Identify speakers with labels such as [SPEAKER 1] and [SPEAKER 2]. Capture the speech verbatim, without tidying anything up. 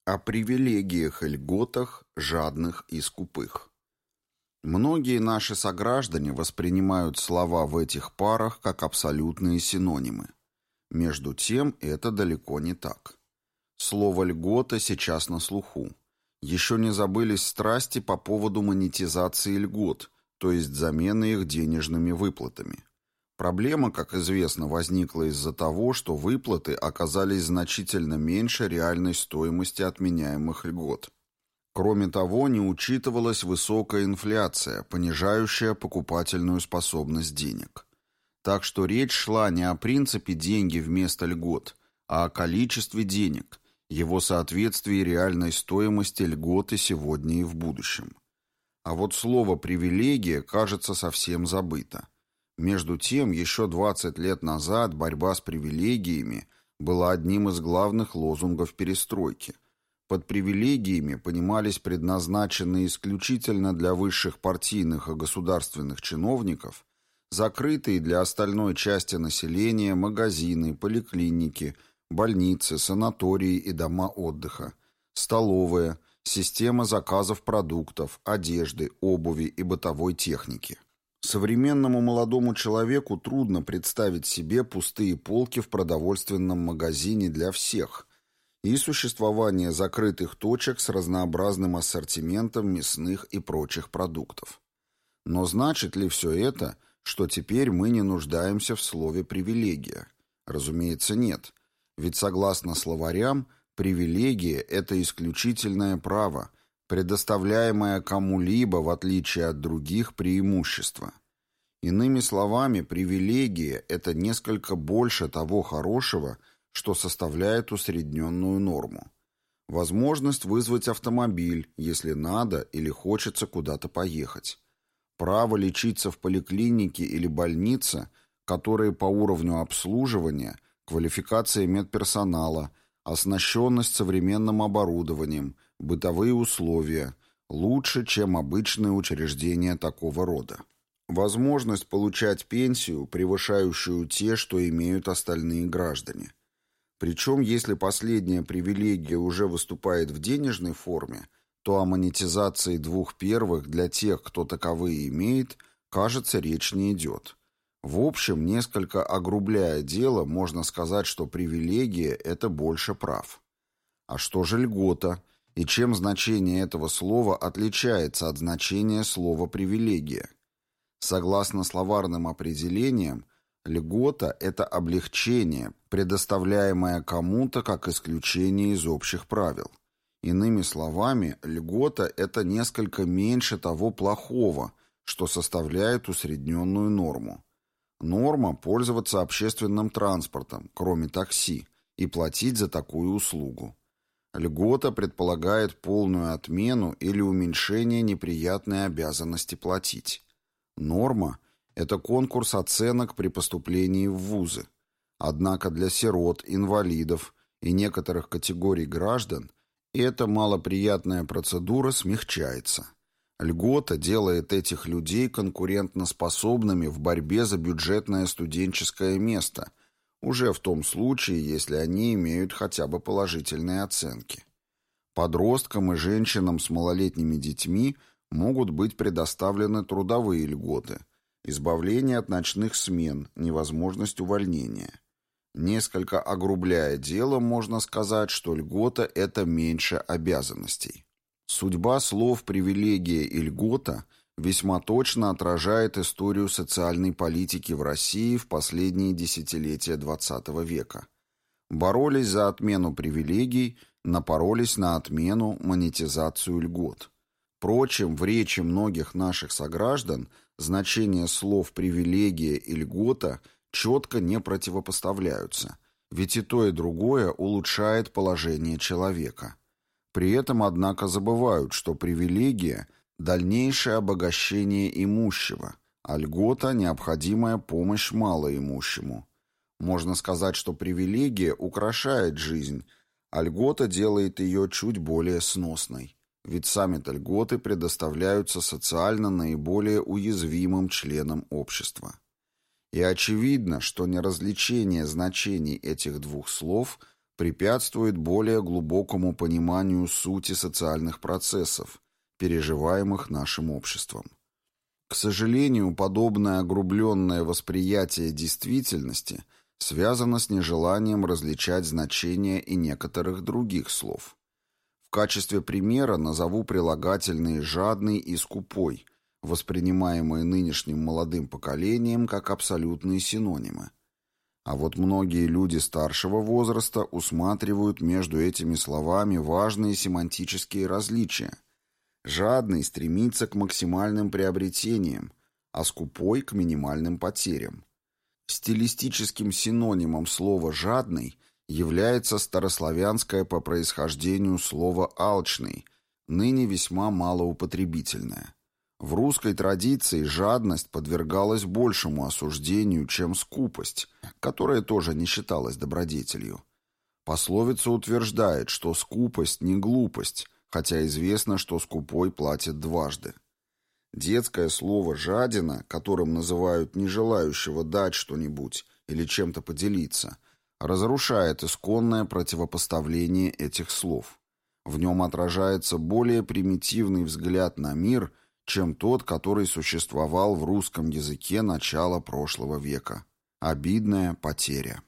[SPEAKER 1] О привилегиях и льготах жадных и скупых. Многие наши сограждане воспринимают слова в этих парах как абсолютные синонимы. Между тем, это далеко не так. Слово «льгота» сейчас на слуху. Еще не забылись страсти по поводу монетизации льгот, то есть замены их денежными выплатами. Проблема, как известно, возникла из-за того, что выплаты оказались значительно меньше реальной стоимости отменяемых льгот. Кроме того, не учитывалась высокая инфляция, понижающая покупательную способность денег. Так что речь шла не о принципе «деньги вместо льгот», а о количестве денег, его соответствии реальной стоимости льготы сегодня и в будущем. А вот слово «привилегия» кажется совсем забыто. Между тем, еще двадцать лет назад борьба с привилегиями была одним из главных лозунгов перестройки. Под привилегиями понимались предназначенные исключительно для высших партийных и государственных чиновников, закрытые для остальной части населения магазины, поликлиники, больницы, санатории и дома отдыха, столовые, система заказов продуктов, одежды, обуви и бытовой техники. Современному молодому человеку трудно представить себе пустые полки в продовольственном магазине для всех и существование закрытых точек с разнообразным ассортиментом мясных и прочих продуктов. Но значит ли все это, что теперь мы не нуждаемся в слове «привилегия»? Разумеется, нет. Ведь согласно словарям, привилегия – это исключительное право, предоставляемое кому-либо, в отличие от других, преимущество. Иными словами, привилегия – это несколько больше того хорошего, что составляет усредненную норму. Возможность вызвать автомобиль, если надо или хочется куда-то поехать. Право лечиться в поликлинике или больнице, которые по уровню обслуживания, квалификации медперсонала, оснащенность современным оборудованием, бытовые условия лучше, чем обычные учреждения такого рода. Возможность получать пенсию, превышающую те, что имеют остальные граждане. Причем, если последняя привилегия уже выступает в денежной форме, то о монетизации двух первых для тех, кто таковые имеет, кажется, речь не идет. В общем, несколько огрубляя дело, можно сказать, что привилегия – это больше прав. А что же льгота? И чем значение этого слова отличается от значения слова «привилегия»? Согласно словарным определениям, льгота – это облегчение, предоставляемое кому-то как исключение из общих правил. Иными словами, льгота – это несколько меньше того плохого, что составляет усредненную норму. Норма – пользоваться общественным транспортом, кроме такси, и платить за такую услугу. Льгота предполагает полную отмену или уменьшение неприятной обязанности платить. Норма – это конкурс оценок при поступлении в вузы. Однако для сирот, инвалидов и некоторых категорий граждан эта малоприятная процедура смягчается. Льгота делает этих людей конкурентоспособными в борьбе за бюджетное студенческое место, уже в том случае, если они имеют хотя бы положительные оценки. Подросткам и женщинам с малолетними детьми могут быть предоставлены трудовые льготы, избавление от ночных смен, невозможность увольнения. Несколько огрубляя дело, можно сказать, что льгота – это меньше обязанностей. Судьба слов «привилегия» и «льгота» весьма точно отражает историю социальной политики в России в последние десятилетия двадцатого века. Боролись за отмену привилегий, напоролись на отмену, монетизацию льгот. Впрочем, в речи многих наших сограждан значения слов «привилегия» и «льгота» четко не противопоставляются, ведь и то, и другое улучшает положение человека. При этом, однако, забывают, что привилегия – дальнейшее обогащение имущего, а льгота – необходимая помощь малоимущему. Можно сказать, что привилегия украшает жизнь, а льгота делает ее чуть более сносной. Ведь сами-то льготы предоставляются социально наиболее уязвимым членам общества. И очевидно, что неразличение значений этих двух слов препятствует более глубокому пониманию сути социальных процессов, переживаемых нашим обществом. К сожалению, подобное огрубленное восприятие действительности связано с нежеланием различать значения и некоторых других слов. В качестве примера назову прилагательные «жадный» и «скупой», воспринимаемые нынешним молодым поколением как абсолютные синонимы. А вот многие люди старшего возраста усматривают между этими словами важные семантические различия. Жадный стремится к максимальным приобретениям, а скупой – к минимальным потерям. Стилистическим синонимом слова «жадный» является старославянское по происхождению слово «алчный», ныне весьма малоупотребительное. В русской традиции жадность подвергалась большему осуждению, чем скупость, которая тоже не считалась добродетелью. Пословица утверждает, что скупость не глупость, хотя известно, что скупой платит дважды. Детское слово «жадина», которым называют не желающего дать что-нибудь или чем-то поделиться, разрушает исконное противопоставление этих слов. В нем отражается более примитивный взгляд на мир, чем тот, который существовал в русском языке начала прошлого века. Обидная потеря.